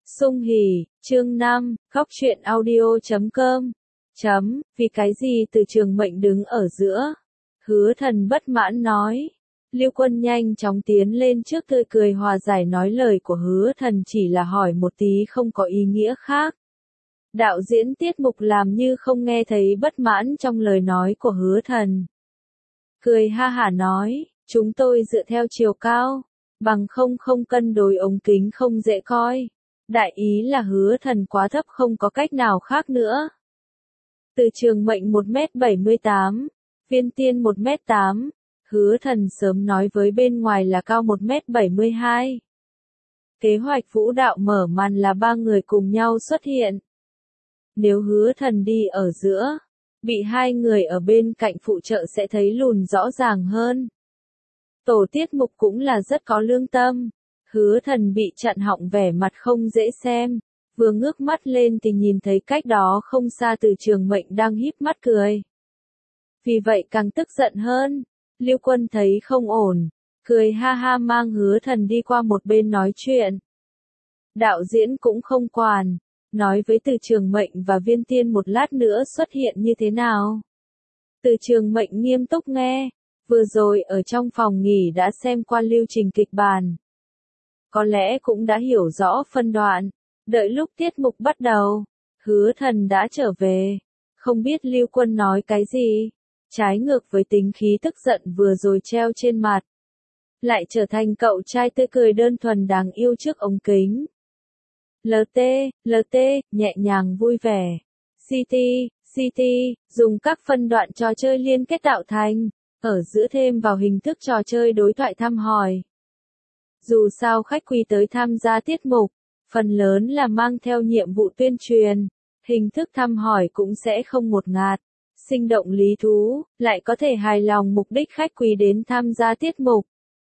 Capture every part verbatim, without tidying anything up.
Sung hỉ, chương năm, khóc chuyện audio chấm com. Chấm, vì cái gì Từ Trường Mệnh đứng ở giữa? Hứa Thần bất mãn nói. Lưu Quân nhanh chóng tiến lên trước tươi cười hòa giải nói lời của Hứa Thần chỉ là hỏi một tí không có ý nghĩa khác. Đạo diễn tiết mục làm như không nghe thấy bất mãn trong lời nói của Hứa Thần. Cười ha hả nói, chúng tôi dựa theo chiều cao, bằng không không cân đối ống kính không dễ coi. Đại ý là Hứa Thần quá thấp không có cách nào khác nữa. Từ Trường Mệnh một mét bảy mươi tám, Viên Tiên một mét tám, Hứa Thần sớm nói với bên ngoài là cao một mét bảy mươi hai. Kế hoạch vũ đạo mở màn là ba người cùng nhau xuất hiện. Nếu Hứa Thần đi ở giữa, bị hai người ở bên cạnh phụ trợ sẽ thấy lùn rõ ràng hơn. Tổ tiết mục cũng là rất có lương tâm. Hứa Thần bị chặn họng vẻ mặt không dễ xem, vừa ngước mắt lên thì nhìn thấy cách đó không xa Từ Trường Mệnh đang híp mắt cười. Vì vậy càng tức giận hơn, Lưu Quân thấy không ổn, cười ha ha mang Hứa Thần đi qua một bên nói chuyện. Đạo diễn cũng không quản, nói với Từ Trường Mệnh và Viên Tiên một lát nữa xuất hiện như thế nào. Từ Trường Mệnh nghiêm túc nghe, vừa rồi ở trong phòng nghỉ đã xem qua lưu trình kịch bản. Có lẽ cũng đã hiểu rõ phân đoạn, đợi lúc tiết mục bắt đầu, Hứa Thần đã trở về, không biết Lưu Quân nói cái gì, trái ngược với tính khí tức giận vừa rồi treo trên mặt. Lại trở thành cậu trai tươi cười đơn thuần đáng yêu trước ống kính. lờ tê, lờ tê, nhẹ nhàng vui vẻ. xê tê, xê tê, dùng các phân đoạn trò chơi liên kết tạo thành, ở giữa thêm vào hình thức trò chơi đối thoại thăm hỏi. Dù sao khách quý tới tham gia tiết mục, phần lớn là mang theo nhiệm vụ tuyên truyền, hình thức thăm hỏi cũng sẽ không ngột ngạt, sinh động lý thú, lại có thể hài lòng mục đích khách quý đến tham gia tiết mục.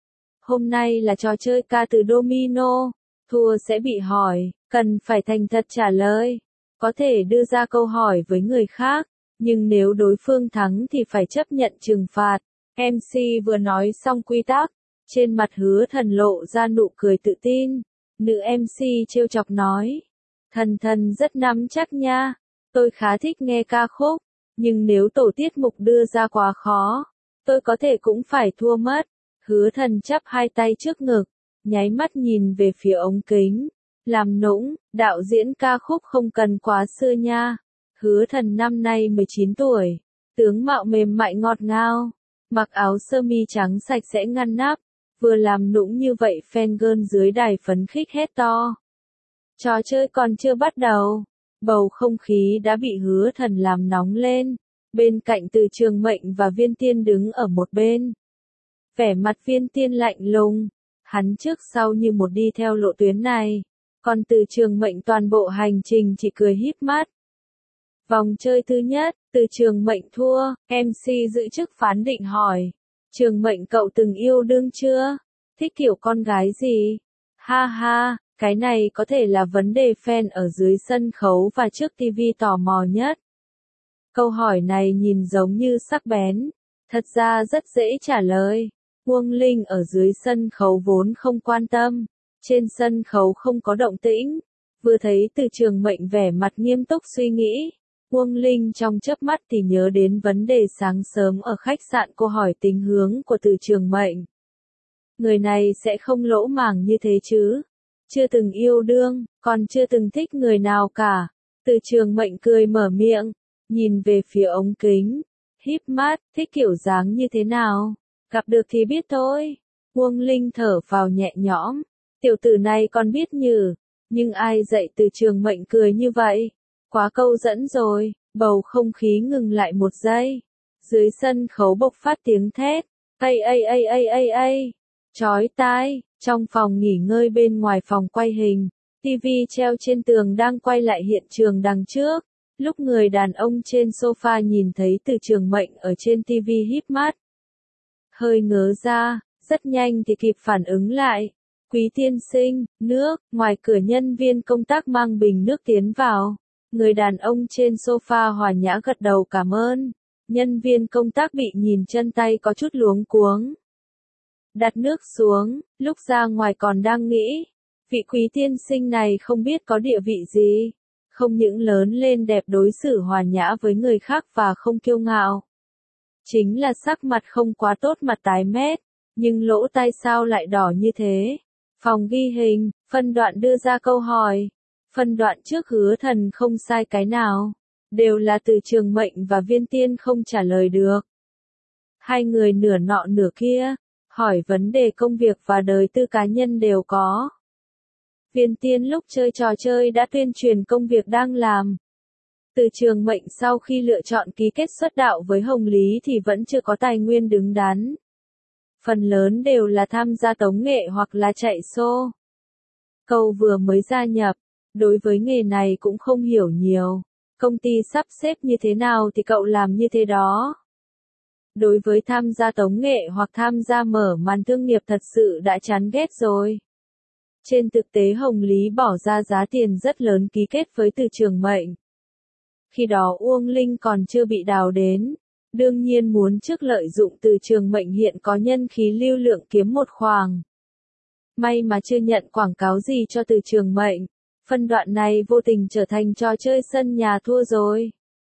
Hôm nay là trò chơi ca từ domino, thua sẽ bị hỏi, cần phải thành thật trả lời, có thể đưa ra câu hỏi với người khác, nhưng nếu đối phương thắng thì phải chấp nhận trừng phạt. em xê vừa nói xong quy tắc. Trên mặt Hứa Thần lộ ra nụ cười tự tin, nữ em xê trêu chọc nói, Thần Thần rất nắm chắc nha, tôi khá thích nghe ca khúc, nhưng nếu tổ tiết mục đưa ra quá khó, tôi có thể cũng phải thua mất. Hứa Thần chắp hai tay trước ngực, nháy mắt nhìn về phía ống kính, làm nũng, đạo diễn ca khúc không cần quá xưa nha. Hứa Thần năm nay mười chín tuổi, tướng mạo mềm mại ngọt ngào, mặc áo sơ mi trắng sạch sẽ ngăn nắp. Vừa làm nũng như vậy fan girl dưới đài phấn khích hét to. Trò chơi còn chưa bắt đầu, bầu không khí đã bị Hứa Thần làm nóng lên, bên cạnh Từ Trường Mệnh và Viên Tiên đứng ở một bên. Vẻ mặt Viên Tiên lạnh lùng, hắn trước sau như một đi theo lộ tuyến này, còn Từ Trường Mệnh toàn bộ hành trình chỉ cười híp mắt. Vòng chơi thứ nhất, Từ Trường Mệnh thua, em xê giữ chức phán định hỏi. Trường Mệnh cậu từng yêu đương chưa? Thích kiểu con gái gì? Ha ha, cái này có thể là vấn đề fan ở dưới sân khấu và trước ti vi tò mò nhất. Câu hỏi này nhìn giống như sắc bén, thật ra rất dễ trả lời. Uông Linh ở dưới sân khấu vốn không quan tâm, trên sân khấu không có động tĩnh, vừa thấy Từ Trường Mệnh vẻ mặt nghiêm túc suy nghĩ. Uông Linh trong chớp mắt thì nhớ đến vấn đề sáng sớm ở khách sạn, cô hỏi tính hướng của Từ Trường Mệnh. Người này sẽ không lỗ mãng như thế chứ? Chưa từng yêu đương, còn chưa từng thích người nào cả. Từ Trường Mệnh cười mở miệng, nhìn về phía ống kính, híp mắt, thích kiểu dáng như thế nào? Gặp được thì biết thôi. Uông Linh thở phào nhẹ nhõm, tiểu tử này còn biết nhử, nhưng ai dạy Từ Trường Mệnh cười như vậy? Quá câu dẫn rồi, bầu không khí ngừng lại một giây. Dưới sân khấu bộc phát tiếng thét, ây ây ây ây ây ây, chói tai, trong phòng nghỉ ngơi bên ngoài phòng quay hình, ti vi treo trên tường đang quay lại hiện trường đằng trước. Lúc người đàn ông trên sofa nhìn thấy Từ Trường Mệnh ở trên ti vi híp mắt, hơi ngớ ra, rất nhanh thì kịp phản ứng lại. Quý tiên sinh, nước, ngoài cửa nhân viên công tác mang bình nước tiến vào. Người đàn ông trên sofa hòa nhã gật đầu cảm ơn. Nhân viên công tác bị nhìn chân tay có chút luống cuống. Đặt nước xuống, lúc ra ngoài còn đang nghĩ, Vị quý tiên sinh này không biết có địa vị gì, không những lớn lên đẹp đối xử hòa nhã với người khác và không kiêu ngạo. Chính là sắc mặt không quá tốt, mặt tái mét, nhưng lỗ tai sao lại đỏ như thế? Phòng ghi hình, phân đoạn đưa ra câu hỏi. Phân đoạn trước Hứa Thần không sai cái nào, đều là Từ Trường Mệnh và Viên Tiên không trả lời được. Hai người nửa nọ nửa kia, hỏi vấn đề công việc và đời tư cá nhân đều có. Viên Tiên lúc chơi trò chơi đã tuyên truyền công việc đang làm. Từ Trường Mệnh sau khi lựa chọn ký kết xuất đạo với Hồng Lý thì vẫn chưa có tài nguyên đứng đắn. Phần lớn đều là tham gia tống nghệ hoặc là chạy show. Cậu vừa mới gia nhập, đối với nghề này cũng không hiểu nhiều. Công ty sắp xếp như thế nào thì cậu làm như thế đó. Đối với tham gia tống nghệ hoặc tham gia mở màn thương nghiệp thật sự đã chán ghét rồi. Trên thực tế Hồng Lý bỏ ra giá tiền rất lớn ký kết với Từ Trường Mệnh. Khi đó Uông Linh còn chưa bị đào đến, đương nhiên muốn trước lợi dụng Từ Trường Mệnh hiện có nhân khí lưu lượng kiếm một khoàng. May mà chưa nhận quảng cáo gì cho Từ Trường Mệnh, phân đoạn này vô tình trở thành trò chơi sân nhà thua rồi.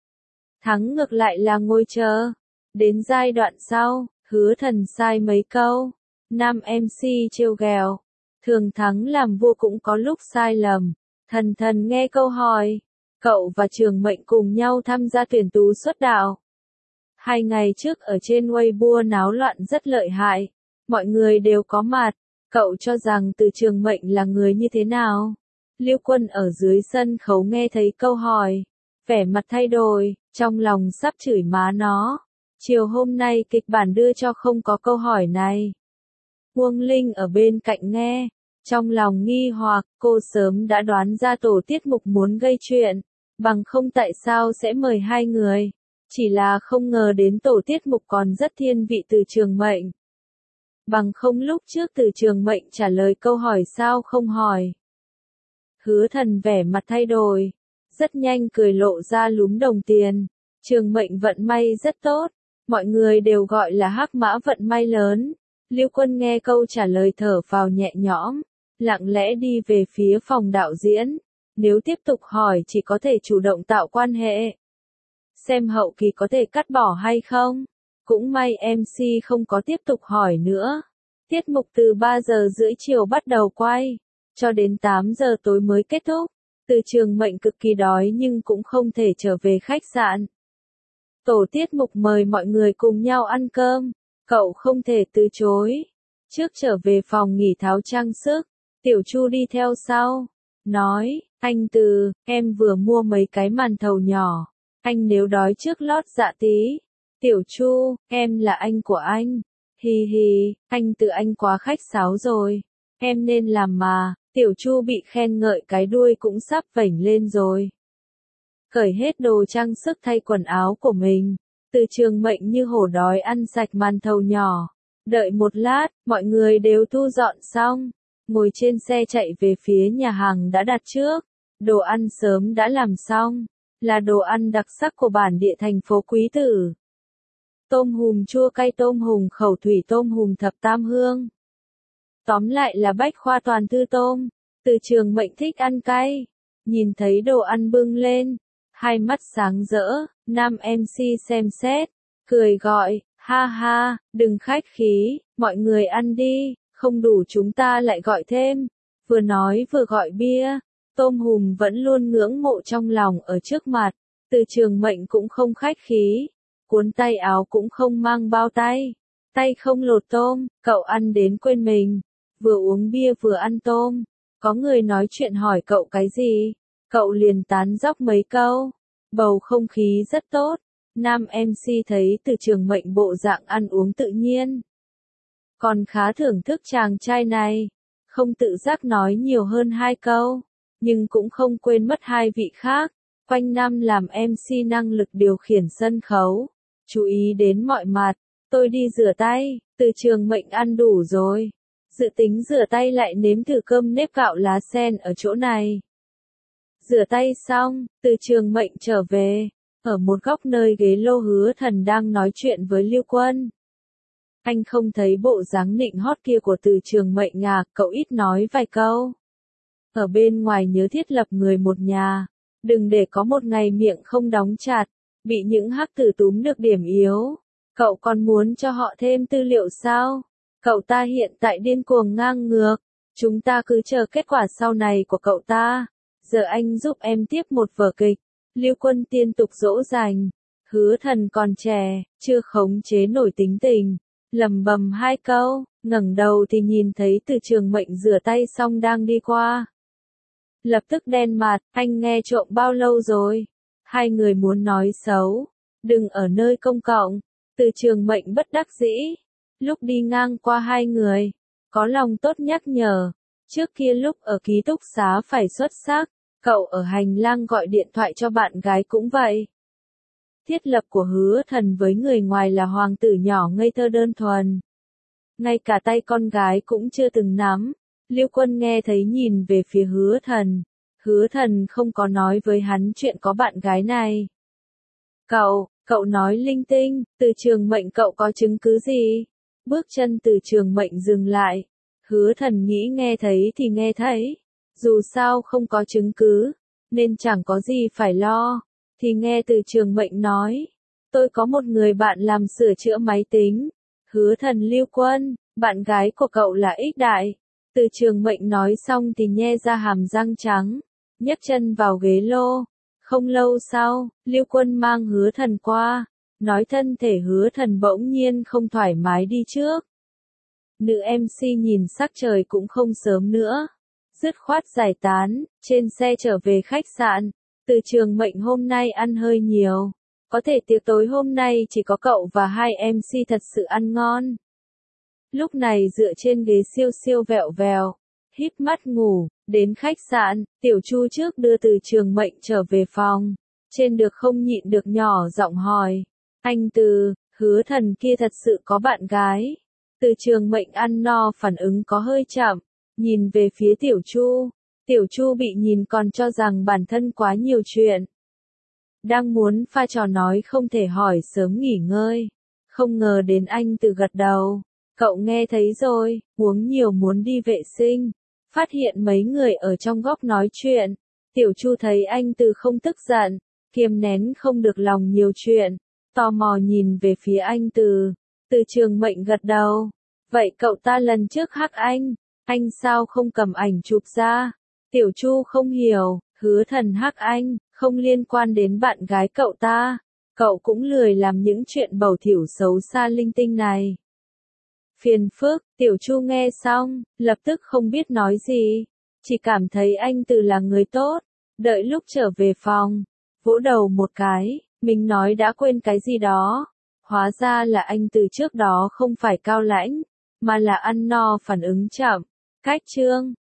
Thắng ngược lại là ngồi chờ. Đến giai đoạn sau, Hứa Thần sai mấy câu, nam em xê trêu ghẹo. Thường Thắng làm vua cũng có lúc sai lầm. Thần Thần nghe câu hỏi, cậu và Trường Mệnh cùng nhau tham gia tuyển tú xuất đạo. Hai ngày trước ở trên Weibo náo loạn rất lợi hại, mọi người đều có mặt. Cậu cho rằng Từ Trường Mệnh là người như thế nào? Lưu Quân ở dưới sân khấu nghe thấy câu hỏi, vẻ mặt thay đổi, trong lòng sắp chửi má nó. Chiều hôm nay kịch bản đưa cho không có câu hỏi này. Uông Linh ở bên cạnh nghe, trong lòng nghi hoặc, cô sớm đã đoán ra tổ tiết mục muốn gây chuyện, bằng không tại sao sẽ mời hai người. Chỉ là không ngờ đến tổ tiết mục còn rất thiên vị Từ Trường Mệnh. Bằng không lúc trước Từ Trường Mệnh trả lời câu hỏi sao không hỏi. Hứa Thần vẻ mặt thay đổi, rất nhanh cười lộ ra lúm đồng tiền. Trường Mệnh vận may rất tốt, mọi người đều gọi là hắc mã vận may lớn. Lưu Quân nghe câu trả lời thở phào nhẹ nhõm, lặng lẽ đi về phía phòng đạo diễn. Nếu tiếp tục hỏi chỉ có thể chủ động tạo quan hệ. Xem hậu kỳ có thể cắt bỏ hay không. Cũng may em xê không có tiếp tục hỏi nữa. Tiết mục từ ba giờ rưỡi chiều bắt đầu quay, cho đến tám giờ tối mới kết thúc. Từ Trường Mệnh cực kỳ đói nhưng cũng không thể trở về khách sạn. Tổ tiết mục mời mọi người cùng nhau ăn cơm, cậu không thể từ chối. Trước trở về phòng nghỉ tháo trang sức, Tiểu Chu đi theo sau, nói, anh Từ, em vừa mua mấy cái màn thầu nhỏ, anh nếu đói trước lót dạ tí. Tiểu Chu, em là anh của anh. Hì hì, anh Từ anh quá khách sáo rồi, em nên làm mà. Tiểu Chu bị khen ngợi cái đuôi cũng sắp vểnh lên rồi. Cởi hết đồ trang sức thay quần áo của mình, Từ Trường Mệnh như hổ đói ăn sạch màn thầu nhỏ. Đợi một lát, mọi người đều thu dọn xong, ngồi trên xe chạy về phía nhà hàng đã đặt trước. Đồ ăn sớm đã làm xong, là đồ ăn đặc sắc của bản địa thành phố Quý Tử. Tôm hùm chua cay, tôm hùm khẩu thủy, tôm hùm thập tam hương. Tóm lại là bách khoa toàn thư tôm. Từ Trường Mệnh thích ăn cay. Nhìn thấy đồ ăn bưng lên, hai mắt sáng rỡ, nam em xê xem xét, cười gọi, ha ha, đừng khách khí, mọi người ăn đi, không đủ chúng ta lại gọi thêm. Vừa nói vừa gọi bia, tôm hùm vẫn luôn ngưỡng mộ trong lòng ở trước mặt. Từ Trường Mệnh cũng không khách khí, cuốn tay áo cũng không mang bao tay, tay không lột tôm, cậu ăn đến quên mình, vừa uống bia vừa ăn tôm. Có người nói chuyện hỏi cậu cái gì, cậu liền tán dóc mấy câu, bầu không khí rất tốt. Nam em xê thấy Từ Trường Mệnh bộ dạng ăn uống tự nhiên, còn khá thưởng thức chàng trai này, không tự giác nói nhiều hơn hai câu, nhưng cũng không quên mất hai vị khác. Quanh năm làm em xê năng lực điều khiển sân khấu, chú ý đến mọi mặt. Tôi đi rửa tay, Từ Trường Mệnh ăn đủ rồi, dự tính rửa tay lại nếm thử cơm nếp gạo lá sen ở chỗ này. Rửa tay xong, Từ Trường Mệnh trở về, ở một góc nơi ghế lô Hứa Thần đang nói chuyện với Lưu Quân. Anh không thấy bộ dáng nịnh hót kia của Từ Trường Mệnh à, cậu ít nói vài câu. ở bên ngoài nhớ thiết lập người một nhà, đừng để có một ngày miệng không đóng chặt, bị những hắc tử túm được điểm yếu. Cậu còn muốn cho họ thêm tư liệu sao? Cậu ta hiện tại điên cuồng ngang ngược, chúng ta cứ chờ kết quả sau này của cậu ta. Giờ anh giúp em tiếp một vở kịch. Lưu Quân Tiên tục dỗ dành. Hứa Thần còn trẻ, chưa khống chế nổi tính tình, lẩm bẩm hai câu, ngẩng đầu thì nhìn thấy Từ Trường Mệnh rửa tay xong đang đi qua. Lập tức đen mặt, anh nghe trộm bao lâu rồi? Hai người muốn nói xấu, đừng ở nơi công cộng. Từ Trường Mệnh bất đắc dĩ, lúc đi ngang qua hai người, có lòng tốt nhắc nhở, trước kia lúc ở ký túc xá phải xuất sắc, cậu ở hành lang gọi điện thoại cho bạn gái cũng vậy. Thiết lập của Hứa Thần với người ngoài là hoàng tử nhỏ ngây thơ đơn thuần. Ngay cả tay con gái cũng chưa từng nắm. Lưu Quân nghe thấy nhìn về phía Hứa Thần. Hứa Thần không có nói với hắn chuyện có bạn gái này. Cậu, cậu nói linh tinh, Từ Trường Mệnh cậu có chứng cứ gì? Bước chân Từ Trường Mệnh dừng lại. Hứa Thần nghĩ nghe thấy thì nghe thấy. Dù sao không có chứng cứ, nên chẳng có gì phải lo. Thì nghe Từ Trường Mệnh nói, tôi có một người bạn làm sửa chữa máy tính. Hứa Thần Lưu Quân, bạn gái của cậu là Ích Đại. Từ Trường Mệnh nói xong thì nhe ra hàm răng trắng, nhấc chân vào ghế lô. Không lâu sau, Lưu Quân mang Hứa Thần qua, nói thân thể Hứa Thần bỗng nhiên không thoải mái đi trước. Nữ em xê nhìn sắc trời cũng không sớm nữa, dứt khoát giải tán, trên xe trở về khách sạn. Từ Trường Mệnh hôm nay ăn hơi nhiều, có thể tiệc tối hôm nay chỉ có cậu và hai em xê thật sự ăn ngon. Lúc này dựa trên ghế siêu siêu vẹo vèo, híp mắt ngủ, đến khách sạn, Tiểu Chu trước đưa Từ Trường Mệnh trở về phòng. Trên được không nhịn được nhỏ giọng hỏi, anh Từ, Hứa Thần kia thật sự có bạn gái? Từ Trường Mệnh ăn no phản ứng có hơi chậm, nhìn về phía Tiểu Chu. Tiểu Chu bị nhìn còn cho rằng bản thân quá nhiều chuyện. Đang muốn pha trò nói không thể hỏi sớm nghỉ ngơi. Không ngờ đến anh Từ gật đầu. Cậu nghe thấy rồi, uống nhiều muốn đi vệ sinh. Phát hiện mấy người ở trong góc nói chuyện. Tiểu Chu thấy anh Từ không tức giận, kiềm nén không được lòng nhiều chuyện. Tò mò nhìn về phía anh Từ. Từ Trường Mệnh gật đầu. Vậy cậu ta lần trước hắc anh, anh sao không cầm ảnh chụp ra? Tiểu Chu không hiểu, Hứa Thần hắc anh, không liên quan đến bạn gái cậu ta. Cậu cũng lười làm những chuyện bầu thiểu xấu xa linh tinh này. Phiền phức, Tiểu Chu nghe xong, lập tức không biết nói gì. Chỉ cảm thấy anh Từ là người tốt. Đợi lúc trở về phòng, vỗ đầu một cái, mình nói đã quên cái gì đó. Hóa ra là anh Từ trước đó không phải cao lãnh, mà là ăn no phản ứng chậm. Cách chương